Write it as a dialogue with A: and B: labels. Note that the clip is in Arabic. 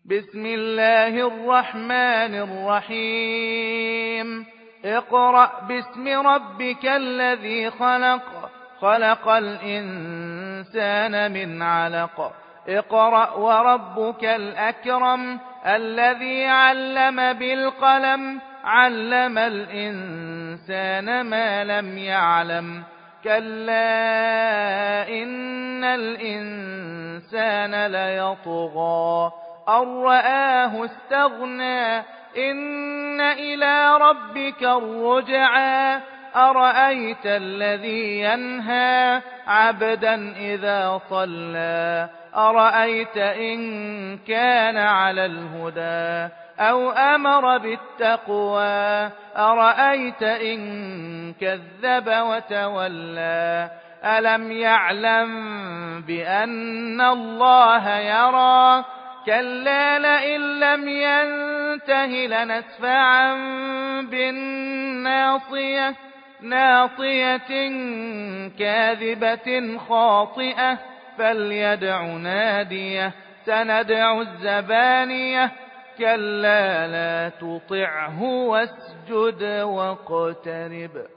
A: بسم الله الرحمن الرحيم اقرأ باسم ربك الذي خلق خلق الإنسان من علق اقرأ وربك الأكرم الذي علم بالقلم علم الإنسان ما لم يعلم كلا إن الإنسان ليطغى أن رآه استغنى إن إلى ربك الرجعى أرأيت الذي ينهى عبدا إذا صلى أرأيت إن كان على الهدى أو أمر بالتقوى أرأيت إن كذب وتولى ألم يعلم بأن الله يرى كلا لئن لم ينته لنسفعا بالناصية ناصية كاذبة خاطئة فليدع ناديه سندع الزبانية كلا لا تطعه واسجد واقترب